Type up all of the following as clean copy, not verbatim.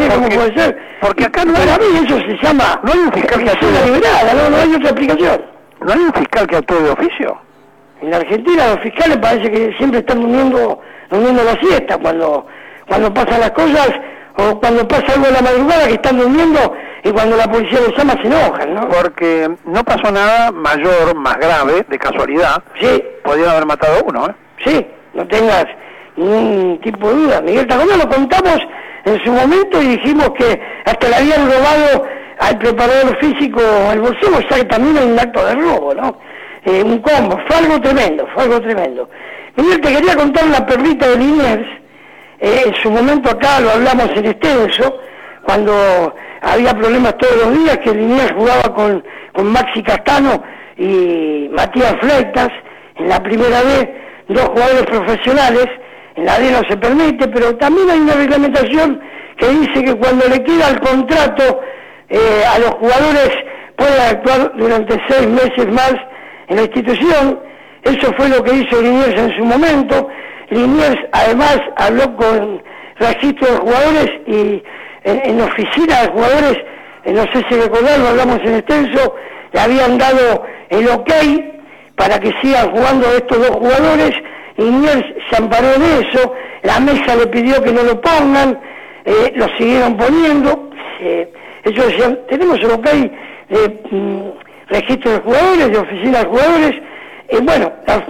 sé cómo puede ser. Porque acá no para mí eso se llama... No hay un fiscal que actúe liberada, no hay otra explicación. ¿No hay un fiscal que actúe de oficio? En la Argentina los fiscales parece que siempre están durmiendo la siesta cuando pasan las cosas, o cuando pasa algo en la madrugada que están durmiendo, y cuando la policía los llama se enojan, ¿no? Porque no pasó nada mayor, más grave, de casualidad. Sí. Podrían haber matado a uno, ¿eh? Sí, no tengas ningún tipo de duda. Miguel Tacona lo contamos en su momento y dijimos que hasta le habían robado al preparador físico el bolsillo, o sea que también hay un acto de robo, ¿no? Un combo, fue algo tremendo. Miguel, te quería contar la perrita de Liniers. En su momento acá lo hablamos en extenso, cuando había problemas todos los días, que Liniers jugaba con Maxi Castano y Matías Fleitas, en la primera vez 2 jugadores profesionales, en la D no se permite, pero también hay una reglamentación que dice que cuando le queda el contrato a los jugadores pueden actuar durante 6 meses más en la institución. Eso fue lo que hizo Liniers en su momento. Liniers además habló con registro de jugadores y en oficina de jugadores, no sé si recordarlo, hablamos en extenso, le habían dado el ok para que sigan jugando estos 2 jugadores. Liniers se amparó de eso, la mesa le pidió que no lo pongan, lo siguieron poniendo. Ellos decían, tenemos el ok de registro de jugadores, de oficina de jugadores. Bueno,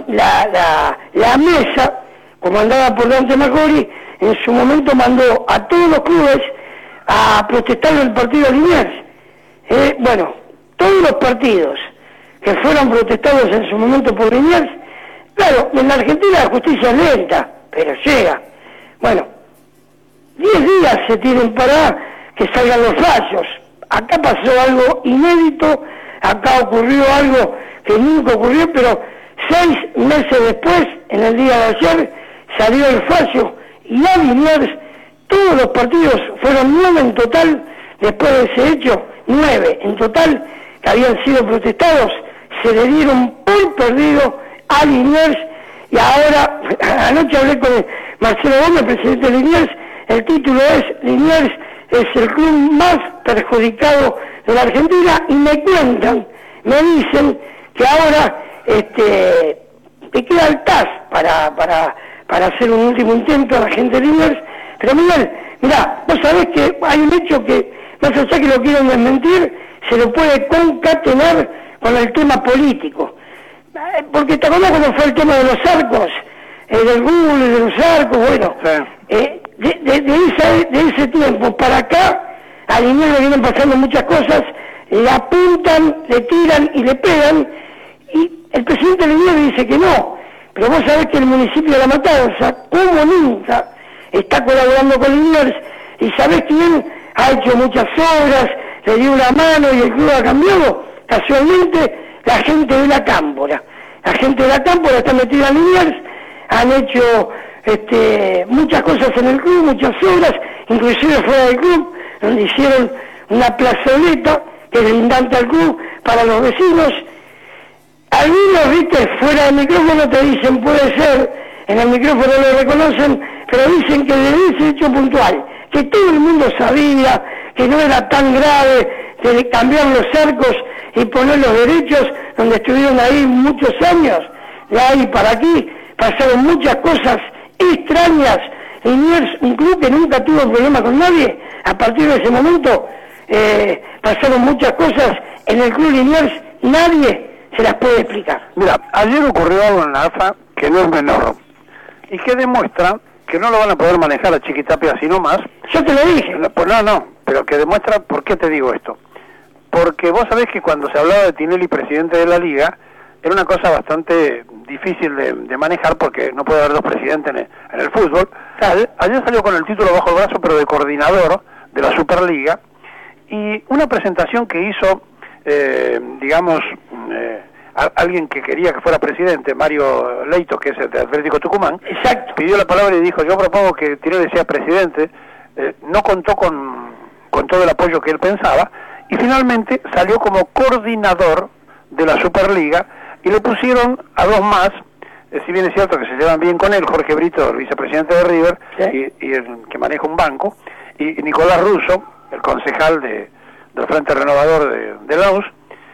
la mesa, comandada por Dante Macori, en su momento mandó a todos los clubes a protestar en el partido de Liniers. Bueno, todos los partidos que fueron protestados en su momento por Liniers, claro, en la Argentina la justicia es lenta, pero llega. Bueno, 10 días se tienen para que salgan los fallos. Acá pasó algo inédito, acá ocurrió algo que nunca ocurrió, pero 6 meses después, en el día de ayer, salió el fallo y a Liniers todos los partidos, fueron 9 en total, después de ese hecho, 9 en total que habían sido protestados, se le dieron por perdido a Liniers. Y ahora, anoche hablé con Marcelo Gómez, presidente de Liniers, el título es Liniers es el club más perjudicado de la Argentina, y me cuentan, me dicen que ahora le queda el TAS para hacer un último intento a la gente de Liniers. Pero Miguel, mirá, vos sabés que hay un hecho que, más allá que lo quieren desmentir, se lo puede concatenar con el tema político. Porque te acordás cuando fue el tema de los arcos, del Google, de los arcos, bueno, sí. de ese tiempo para acá, a Liniers le vienen pasando muchas cosas, le apuntan, le tiran y le pegan, y el presidente de Liniers dice que no, pero vos sabés que el municipio de La Matanza, como nunca, está colaborando con Liniers, y sabés quién ha hecho muchas obras, le dio una mano y el club ha cambiado, casualmente la gente de la Cámpora. La gente de la Cámpora está metida en Liniers, han hecho muchas cosas en el club, muchas obras, inclusive fuera del club, donde hicieron una plazoleta que es lindante al club para los vecinos. Algunos, viste, fuera del micrófono te dicen, puede ser, en el micrófono lo reconocen, pero dicen que desde ese hecho puntual, que todo el mundo sabía que no era tan grave de cambiar los cercos y poner los derechos, donde estuvieron ahí muchos años, de ahí para aquí, pasaron muchas cosas extrañas. Liniers, un club que nunca tuvo problema con nadie, a partir de ese momento pasaron muchas cosas en el club Liniers, nadie se las puede explicar. Mira, ayer ocurrió algo en la AFA que no es menor y que demuestra que no lo van a poder manejar a Chiquitapia así nomás. Yo te lo dije. Pues no, pero que demuestra por qué te digo esto. Porque vos sabés que cuando se hablaba de Tinelli presidente de la Liga, era una cosa bastante difícil de manejar porque no puede haber 2 presidentes en el fútbol. Ayer salió con el título bajo el brazo, pero de coordinador de la Superliga, y una presentación que hizo, alguien que quería que fuera presidente, Mario Leito, que es el de Atlético Tucumán. Exacto. Pidió la palabra y dijo, yo propongo que Tinelli sea presidente. No contó con todo el apoyo que él pensaba, y finalmente salió como coordinador de la Superliga, y le pusieron a 2 más, si bien es cierto que se llevan bien con él, Jorge Brito, el vicepresidente de River, sí, y el que maneja un banco, y Nicolás Russo, el concejal del Frente Renovador de Lanús.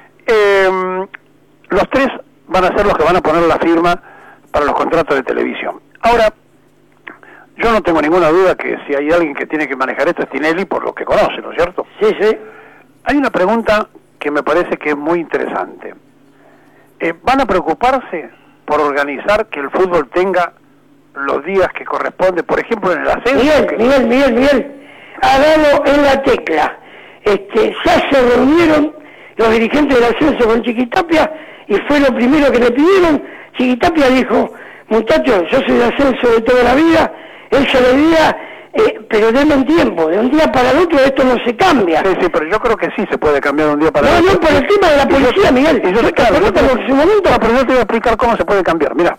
Los tres van a ser los que van a poner la firma para los contratos de televisión. Ahora, yo no tengo ninguna duda que si hay alguien que tiene que manejar esto es Tinelli, por lo que conoce, ¿no es cierto? Sí, sí. Hay una pregunta que me parece que es muy interesante. ¿Van a preocuparse por organizar que el fútbol tenga los días que corresponde, por ejemplo, en el ascenso? Miguel, ha dado en la tecla. Ya se reunieron los dirigentes del ascenso con Chiquitapia y fue lo primero que le pidieron. Chiquitapia dijo, muchachos, yo soy de ascenso de toda la vida, él se le diría, pero denme un tiempo, de un día para el otro esto no se cambia. Sí, pero yo creo que sí se puede cambiar de un día para el otro. No, por el tema de la policía, Miguel. Pero yo te voy a explicar cómo se puede cambiar. Mira,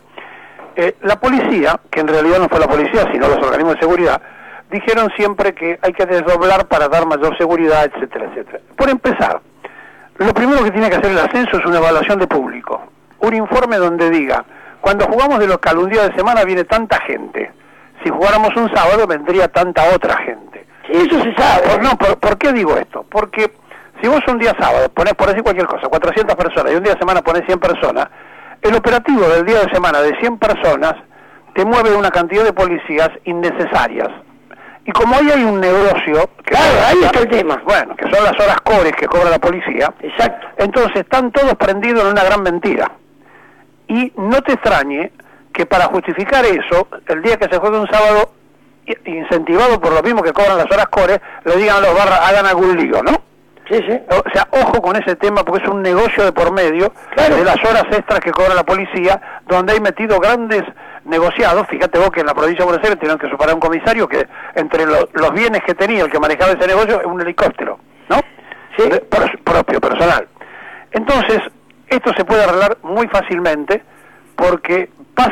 la policía, que en realidad no fue la policía, sino los organismos de seguridad, dijeron siempre que hay que desdoblar para dar mayor seguridad, etcétera, etcétera. Por empezar, lo primero que tiene que hacer el ascenso es una evaluación de público. Un informe donde diga, cuando jugamos de local un día de semana viene tanta gente. Si jugáramos un sábado vendría tanta otra gente. Eso se sabe. ¿Por qué digo esto? Porque si vos un día sábado ponés, por decir cualquier cosa, 400 personas y un día de semana ponés 100 personas, el operativo del día de semana de 100 personas te mueve una cantidad de policías innecesarias. Y como hoy hay un negocio... Claro, ahí está el tema. Bueno, que son las horas cobres que cobra la policía. Exacto. Entonces están todos prendidos en una gran mentira. Y no te extrañe que para justificar eso, el día que se juegue un sábado, incentivado por lo mismo que cobran las horas cobres, le digan a los barras, hagan algún lío, ¿no? Sí, sí. O sea, ojo con ese tema, porque es un negocio de por medio, claro, de las horas extras que cobra la policía, donde hay metido grandes negociados. Fíjate vos que en la provincia de Buenos Aires tuvieron que superar un comisario que entre los bienes que tenía el que manejaba ese negocio es un helicóptero, ¿no? Sí. Propio, personal. Entonces, esto se puede arreglar muy fácilmente, porque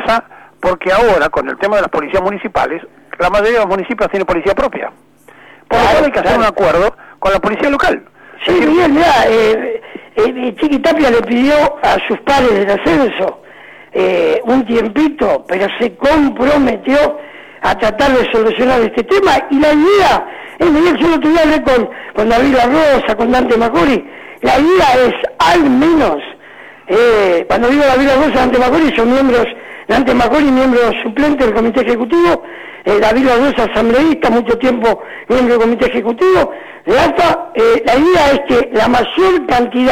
ahora, con el tema de las policías municipales, la mayoría de los municipios tienen policía propia. Por lo cual hay que hacer un acuerdo con la policía local. Sí, Miguel, mirá, Chiquitapia le pidió a sus padres del ascenso un tiempito, pero se comprometió a tratar de solucionar este tema, y la idea, Miguel, yo el otro día hablé con David La Rosa, con Dante Macori, la idea es al menos, cuando digo David La Rosa, Dante Macori, son miembros, Dante Macori, miembro suplente del comité ejecutivo, David La Rosa, asambleísta, mucho tiempo miembro del comité ejecutivo. La idea es que la mayor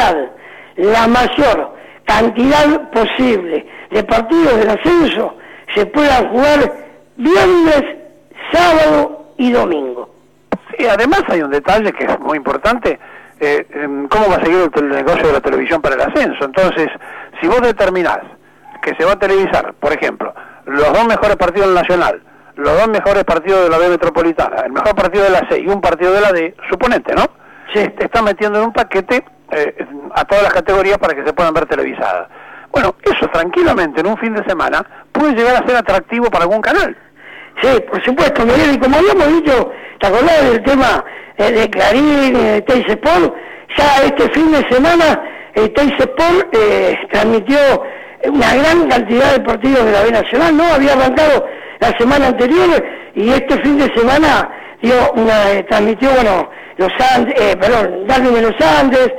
cantidad posible de partidos del ascenso se puedan jugar viernes, sábado y domingo. Sí, además hay un detalle que es muy importante, cómo va a seguir el negocio de la televisión para el ascenso. Entonces, si vos determinás que se va a televisar, por ejemplo, los dos mejores partidos del Nacional, los dos mejores partidos de la B Metropolitana, el mejor partido de la C y un partido de la D, suponete, ¿no? Sí. Te está metiendo en un paquete a todas las categorías para que se puedan ver televisadas. Bueno, eso tranquilamente en un fin de semana puede llegar a ser atractivo para algún canal. Sí, por supuesto, Miguel, y como habíamos dicho, ¿te acordás del tema de Clarín, de Teis Sport? Ya este fin de semana Teis Sport transmitió una gran cantidad de partidos de la B Nacional, ¿no? Había arrancado la semana anterior y este fin de semana transmitió, bueno, Darwin de los Andes,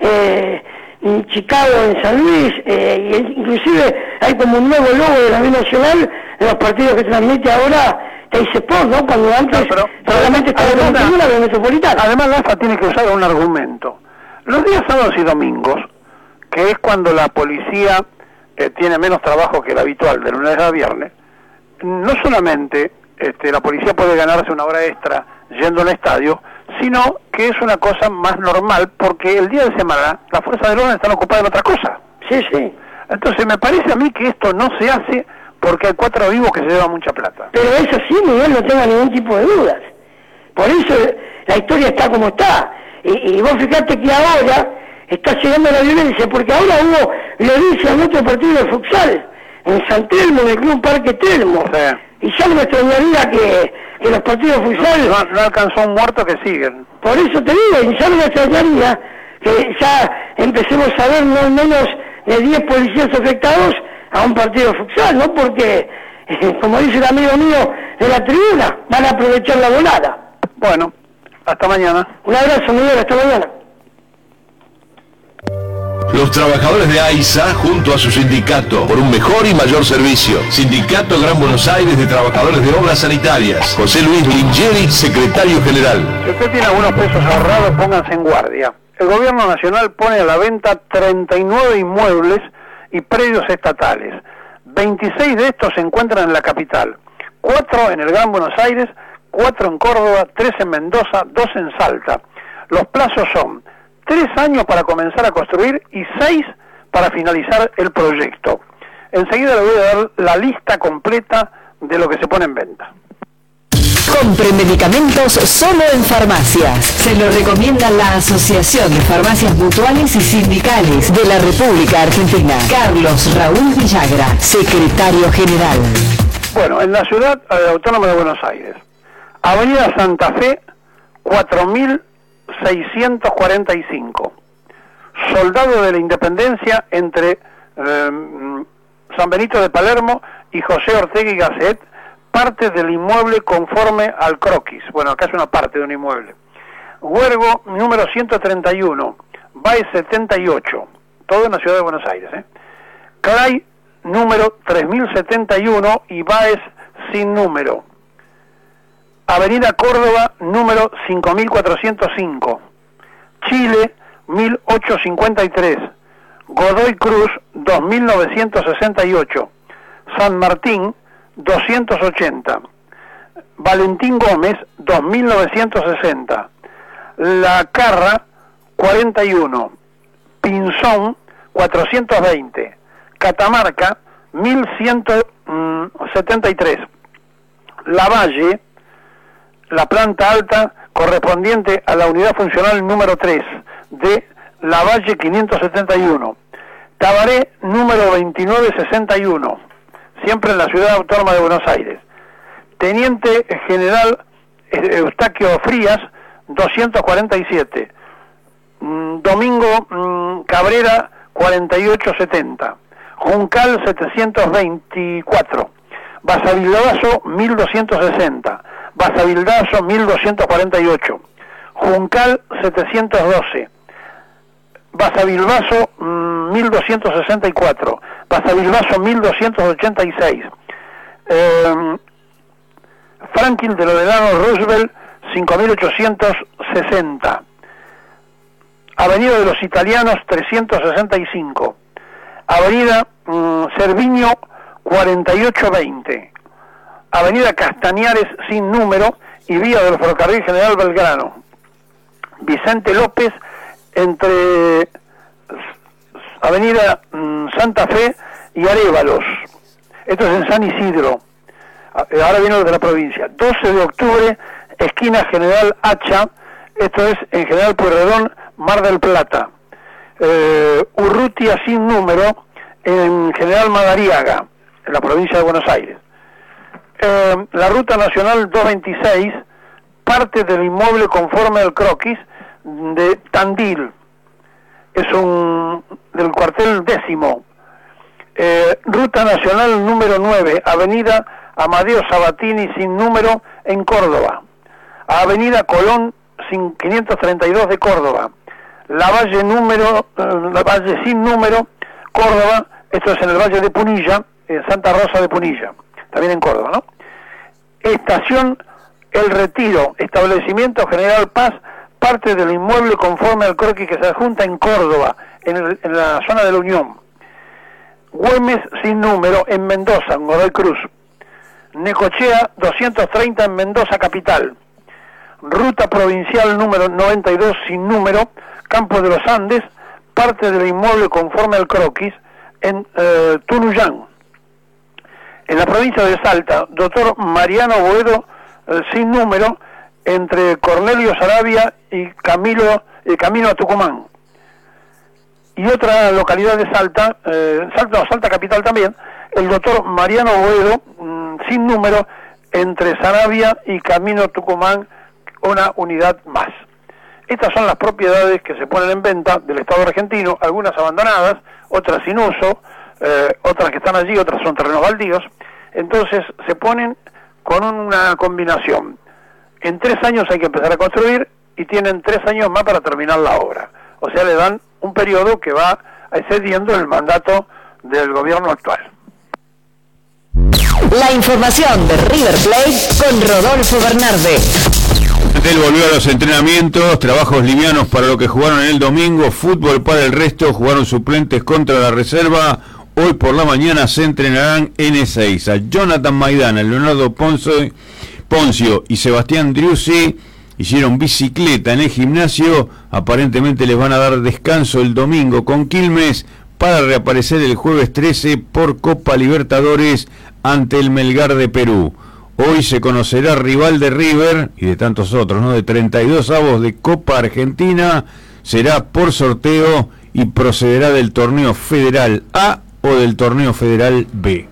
Chicago en San Luis, y inclusive hay como un nuevo logo de la B Nacional en los partidos que transmite ahora Teis Sport, ¿no? Cuando antes solamente estaba transmitiendo la B Metropolitana. Además la AFA tiene que usar un argumento. Los días sábados y domingos, que es cuando la policía tiene menos trabajo que el habitual de lunes a viernes, no solamente la policía puede ganarse una hora extra yendo al estadio, sino que es una cosa más normal, porque el día de semana las fuerzas del orden están ocupadas en otra cosa. Sí, sí. Entonces me parece a mí que esto no se hace porque hay 4 vivos que se llevan mucha plata. Pero eso sí, Miguel, no tenga ningún tipo de dudas. Por eso la historia está como está. Y vos fijate que ahora está llegando la violencia, porque ahora hubo violencia en otro partido de futsal, en San Telmo, en el Club Parque Telmo. Sí. Y ya me extrañaría que los partidos de futsal... No alcanzó un muerto que siguen. Por eso te digo, y ya me extrañaría que ya empecemos a ver no menos de 10 policías afectados a un partido de futsal, ¿no? Porque, como dice el amigo mío de la tribuna, van a aprovechar la volada. Bueno, hasta mañana. Un abrazo, Miguel, hasta mañana. Los trabajadores de AISA, junto a su sindicato, por un mejor y mayor servicio. Sindicato Gran Buenos Aires de Trabajadores de Obras Sanitarias. José Luis Lingeri, secretario general. Si usted tiene algunos pesos ahorrados, pónganse en guardia. El gobierno nacional pone a la venta 39 inmuebles y predios estatales. 26 de estos se encuentran en la capital. 4 en el Gran Buenos Aires, 4 en Córdoba, 3 en Mendoza, 2 en Salta. Los plazos son 3 años para comenzar a construir y 6 para finalizar el proyecto. Enseguida le voy a dar la lista completa de lo que se pone en venta. Compre medicamentos solo en farmacias. Se lo recomienda la Asociación de Farmacias Mutuales y Sindicales de la República Argentina. Carlos Raúl Villagra, secretario general. Bueno, en la ciudad autónoma de Buenos Aires, Avenida Santa Fe, 4645. Soldado de la Independencia entre San Benito de Palermo y José Ortega y Gasset, parte del inmueble conforme al croquis. Bueno, acá es una parte de un inmueble. Huergo número 131, Baez 78, todo en la ciudad de Buenos Aires. Clay número 3071 y Baez sin número. Avenida Córdoba número 5405, Chile 1853, Godoy Cruz 2968, San Martín 280, Valentín Gómez 2960, La Carra 41, Pinzón 420, Catamarca 1173, Lavalle, la planta alta correspondiente a la unidad funcional número 3 de Lavalle 571, Tabaré número 2961, siempre en la ciudad autónoma de Buenos Aires. Teniente General Eustaquio Frías 247, Domingo Cabrera 4870, Juncal 724, Basavilbaso 1260, Basavilbaso 1248, Juncal 712, Basavilbaso 1264, Basavilbaso 1286, Franklin Delano Roosevelt 5860, Avenida de los Italianos 365, Avenida Cerviño 4820, Avenida Castañares sin número y vía del Ferrocarril General Belgrano, Vicente López entre Avenida Santa Fe y Arévalos. Esto es en San Isidro, ahora viene de la provincia. 12 de octubre, esquina General Hacha, esto es en General Pueyrredón, Mar del Plata. Urrutia sin número en General Madariaga, en la provincia de Buenos Aires. La Ruta Nacional 226, parte del inmueble conforme al croquis de Tandil, es del cuartel 10º. Ruta Nacional número 9, Avenida Amadeo Sabatini sin número en Córdoba, Avenida Colón 532 de Córdoba, Lavalle sin número, Córdoba, esto es en el Valle de Punilla, en Santa Rosa de Punilla, también en Córdoba, ¿no? Estación El Retiro, establecimiento General Paz, parte del inmueble conforme al croquis que se adjunta en Córdoba, en la zona de la Unión. Güemes sin número en Mendoza, en Godoy Cruz. Necochea 230 en Mendoza capital. Ruta provincial número 92 sin número, Campo de los Andes, parte del inmueble conforme al croquis en Tunuyán. En la provincia de Salta, doctor Mariano Boedo sin número, entre Cornelio Saravia y Camino a Tucumán. Y otra localidad de Salta, Salta capital también, el doctor Mariano Boedo, sin número, entre Saravia y Camino a Tucumán, una unidad más. Estas son las propiedades que se ponen en venta del Estado argentino, algunas abandonadas, otras sin uso, otras que están allí, otras son terrenos baldíos. Entonces se ponen con una combinación en 3 años hay que empezar a construir y tienen 3 años más para terminar la obra. O sea, le dan un periodo que va excediendo el mandato del gobierno actual. La información de River Plate con Rodolfo Bernarde. Él volvió a los entrenamientos, trabajos livianos para lo que jugaron el domingo, fútbol para el resto, jugaron suplentes contra la reserva. Hoy por la mañana se entrenarán en Ezeiza. Jonathan Maidana, Leonardo Poncio y Sebastián Driussi hicieron bicicleta en el gimnasio. Aparentemente les van a dar descanso el domingo con Quilmes para reaparecer el jueves 13 por Copa Libertadores ante el Melgar de Perú. Hoy se conocerá rival de River y de tantos otros, ¿no? De 32 avos de Copa Argentina. Será por sorteo y procederá del torneo Federal A o del torneo Federal B.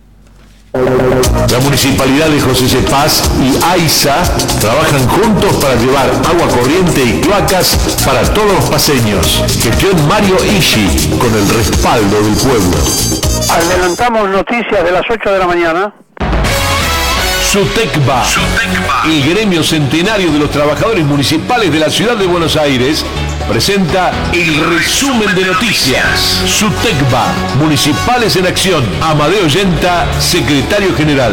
La Municipalidad de José C. Paz y AISA trabajan juntos para llevar agua corriente y cloacas para todos los paseños. Gestión Mario Ishi, con el respaldo del pueblo. Adelantamos noticias de las 8 de la mañana. SUTECBA, el gremio centenario de los trabajadores municipales de la ciudad de Buenos Aires, presenta el resumen de noticias. SUTECBA, Municipales en Acción. Amadeo Yenta, secretario general.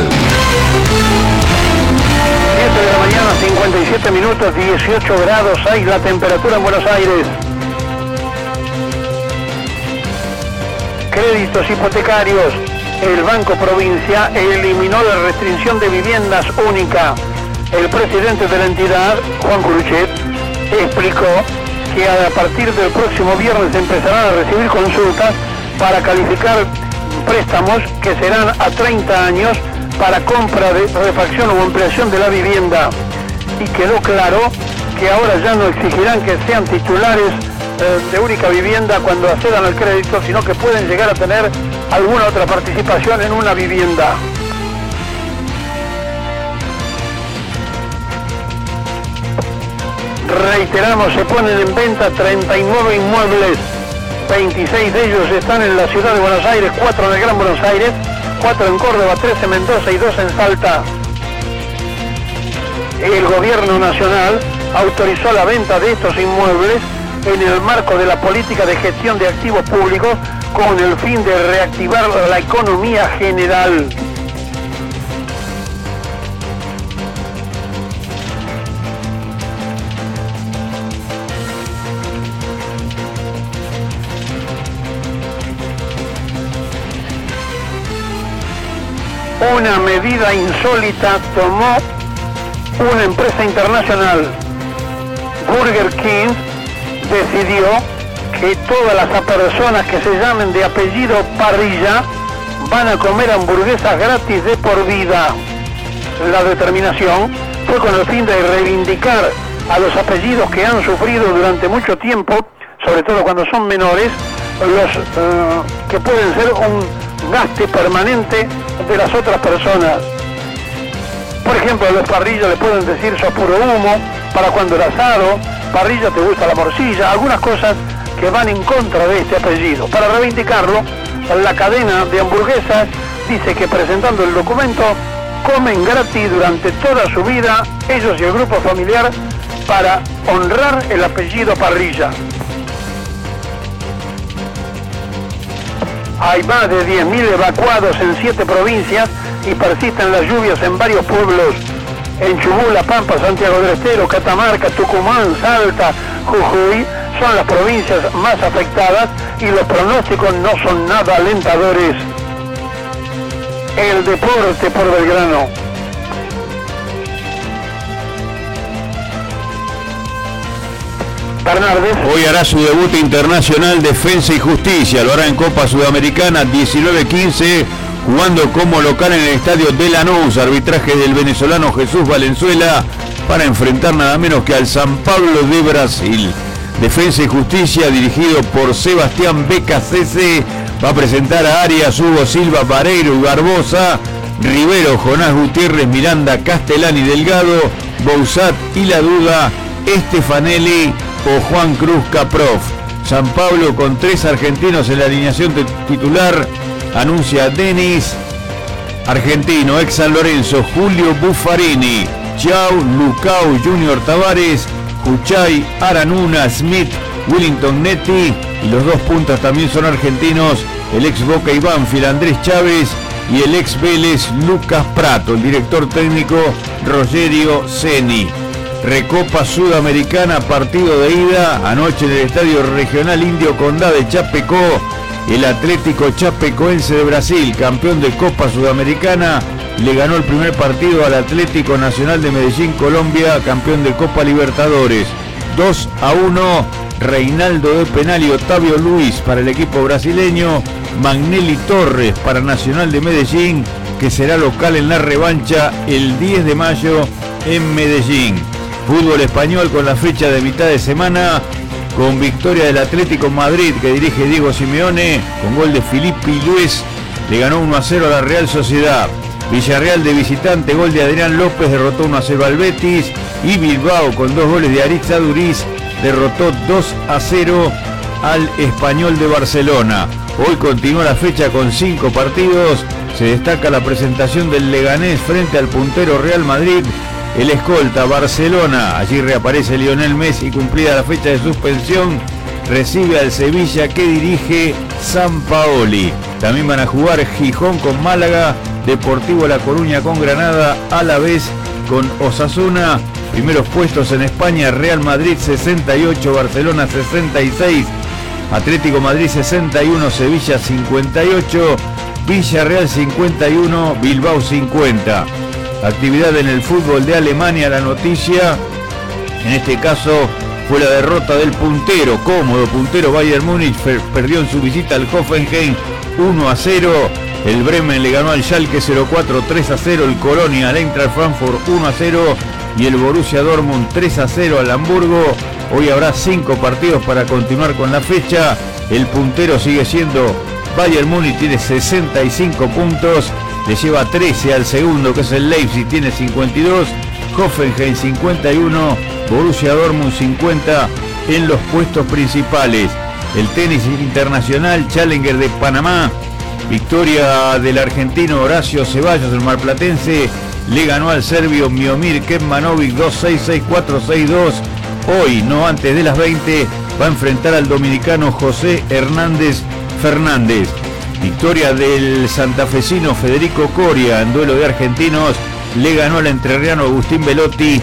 7 de la mañana, 57 minutos, 18 grados 6 la temperatura en Buenos Aires. Créditos hipotecarios. El Banco Provincia eliminó la restricción de viviendas única. El presidente de la entidad, Juan Curuchet, explicó que a partir del próximo viernes empezarán a recibir consultas para calificar préstamos que serán a 30 años para compra de refacción o ampliación de la vivienda. Y quedó claro que ahora ya no exigirán que sean titulares de única vivienda cuando accedan al crédito, sino que pueden llegar a tener alguna otra participación en una vivienda. Reiteramos, se ponen en venta 39 inmuebles, 26 de ellos están en la ciudad de Buenos Aires, 4 en el Gran Buenos Aires, 4 en Córdoba, 3 en Mendoza y 2 en Salta. El gobierno nacional autorizó la venta de estos inmuebles en el marco de la política de gestión de activos públicos con el fin de reactivar la economía general. Una medida insólita tomó una empresa internacional. Burger King decidió que todas las personas que se llamen de apellido Parrilla van a comer hamburguesas gratis de por vida. La determinación fue con el fin de reivindicar a los apellidos que han sufrido durante mucho tiempo, sobre todo cuando son menores, los que pueden ser un gasto permanente de las otras personas. Por ejemplo, a los Parrilla le pueden decir sos puro humo, para cuando el asado, Parrilla te gusta la morcilla, algunas cosas que van en contra de este apellido. Para reivindicarlo, la cadena de hamburguesas dice que presentando el documento comen gratis durante toda su vida, ellos y el grupo familiar, para honrar el apellido Parrilla. Hay más de 10.000 evacuados en 7 provincias y persisten las lluvias en varios pueblos. En Chubut, La Pampa, Santiago del Estero, Catamarca, Tucumán, Salta, Jujuy son las provincias más afectadas y los pronósticos no son nada alentadores. El deporte por Belgrano. Bernardes. Hoy hará su debut internacional Defensa y Justicia. Lo hará en Copa Sudamericana 19-15, jugando como local en el estadio de Lanús. Arbitraje del venezolano Jesús Valenzuela para enfrentar nada menos que al San Pablo de Brasil. Defensa y Justicia, dirigido por Sebastián Becasese, va a presentar a Arias, Hugo Silva, Vareiro y Barbosa, Rivero, Jonás Gutiérrez, Miranda, Castellani, Delgado, Bouzat y La Duda, Stefanelli o Juan Cruz Caprof. San Pablo con 3 argentinos en la alineación titular, anuncia Denis, argentino, ex San Lorenzo, Julio Buffarini, Chiao, Lucao, Junior Tavares, Juchay, Aranuna, Smith, Willington Netti, y los 2 puntas también son argentinos, el ex Boca y Banfield Andrés Chávez y el ex Vélez Lucas Prato. El director técnico Rogerio Ceni. Recopa Sudamericana, partido de ida anoche en el Estadio Regional Indio Condá de Chapecó. El Atlético Chapecoense de Brasil, campeón de Copa Sudamericana, le ganó el primer partido al Atlético Nacional de Medellín, Colombia, campeón de Copa Libertadores. 2-1, Reinaldo de penal y Otavio Luis para el equipo brasileño, Magnelli Torres para Nacional de Medellín, que será local en la revancha el 10 de mayo en Medellín. Fútbol español con la fecha de mitad de semana, con victoria del Atlético Madrid que dirige Diego Simeone, con gol de Filipe Luis, le ganó 1-0 a la Real Sociedad. Villarreal de visitante, gol de Adrián López, derrotó 1-0 al Betis, y Bilbao con 2 goles de Aritz Aduriz derrotó 2-0 al Español de Barcelona. Hoy continúa la fecha con 5 partidos, se destaca la presentación del Leganés frente al puntero Real Madrid. El escolta Barcelona, allí reaparece Lionel Messi, cumplida la fecha de suspensión, recibe al Sevilla que dirige Sampaoli. También van a jugar Gijón con Málaga, Deportivo La Coruña con Granada, Alavés con Osasuna. Primeros puestos en España, Real Madrid 68, Barcelona 66, Atlético Madrid 61, Sevilla 58, Villarreal 51, Bilbao 50. Actividad en el fútbol de Alemania, la noticia, en este caso, fue la derrota del puntero, cómodo puntero Bayern Múnich, perdió en su visita al Hoffenheim 1-0, el Bremen le ganó al Schalke 04 3-0, el Colonia al Eintracht Frankfurt 1-0 y el Borussia Dortmund 3-0 al Hamburgo. Hoy habrá 5 partidos para continuar con la fecha, el puntero sigue siendo Bayern Múnich, tiene 65 puntos, le lleva 13 al segundo que es el Leipzig, tiene 52, Hoffenheim 51, Borussia Dortmund 50 en los puestos principales. El tenis internacional, Challenger de Panamá, victoria del argentino Horacio Ceballos, el marplatense, le ganó al serbio Miomir Kecmanovic 2-6, 6-4, 6-2. Hoy, no antes de las 20, va a enfrentar al dominicano José Hernández Fernández. Victoria del santafesino Federico Coria en duelo de argentinos, le ganó al entrerriano Agustín Belotti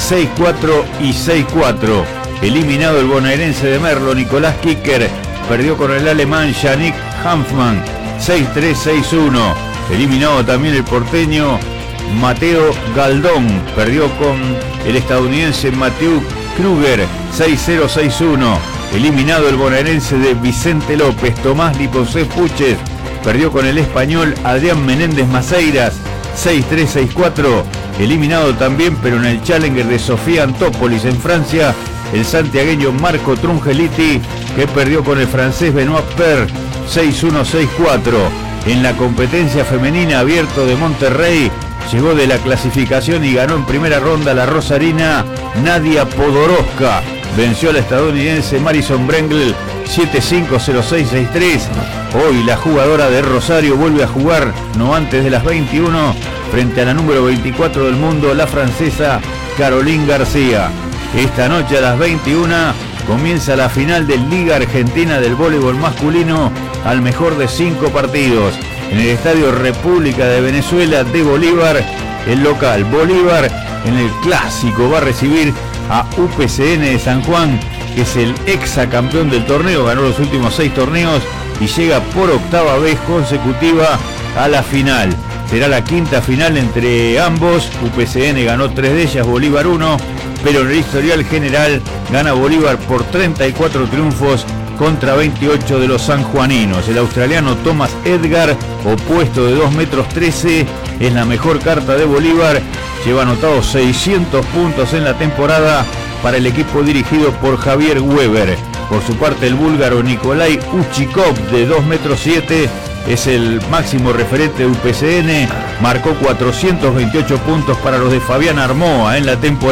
6-4 y 6-4. Eliminado el bonaerense de Merlo, Nicolás Kicker, perdió con el alemán Yannick Hanfmann 6-3, 6-1. Eliminado también el porteño Mateo Galdón, perdió con el estadounidense Matthew Kruger 6-0, 6-1. Eliminado el bonaerense de Vicente López, Tomás Liponce Puches, perdió con el español Adrián Menéndez Maceiras 6-3, 6-4. Eliminado también, pero en el Challenger de Sofía Antópolis en Francia, el santiagueño Marco Trungeliti, que perdió con el francés Benoit Per 6-1, 6-4. En la competencia femenina abierto de Monterrey, llegó de la clasificación y ganó en primera ronda la rosarina Nadia Podoroska. Venció a la estadounidense Marison Brengel 7-5, 0-6, 6-3. Hoy la jugadora de Rosario vuelve a jugar, no antes de las 21, frente a la número 24 del mundo, la francesa Caroline García. Esta noche a las 21 comienza la final de Liga Argentina del voleibol masculino al mejor de 5 partidos. En el Estadio República de Venezuela de Bolívar, el local Bolívar en el clásico va a recibir a UPCN de San Juan, que es el exacampeón del torneo, ganó los últimos 6 torneos y llega por 8ª vez consecutiva a la final. Será la 5ª final entre ambos, UPCN ganó 3 de ellas, Bolívar 1, pero en el historial general gana Bolívar por 34 triunfos contra 28 de los sanjuaninos. El australiano Thomas Edgar, opuesto de 2 metros 13, es la mejor carta de Bolívar, lleva anotados 600 puntos en la temporada para el equipo dirigido por Javier Weber. Por su parte, el búlgaro Nikolai Uchikov, de 2 metros 7, es el máximo referente de UPCN, marcó 428 puntos para los de Fabián Armoa en la temporada.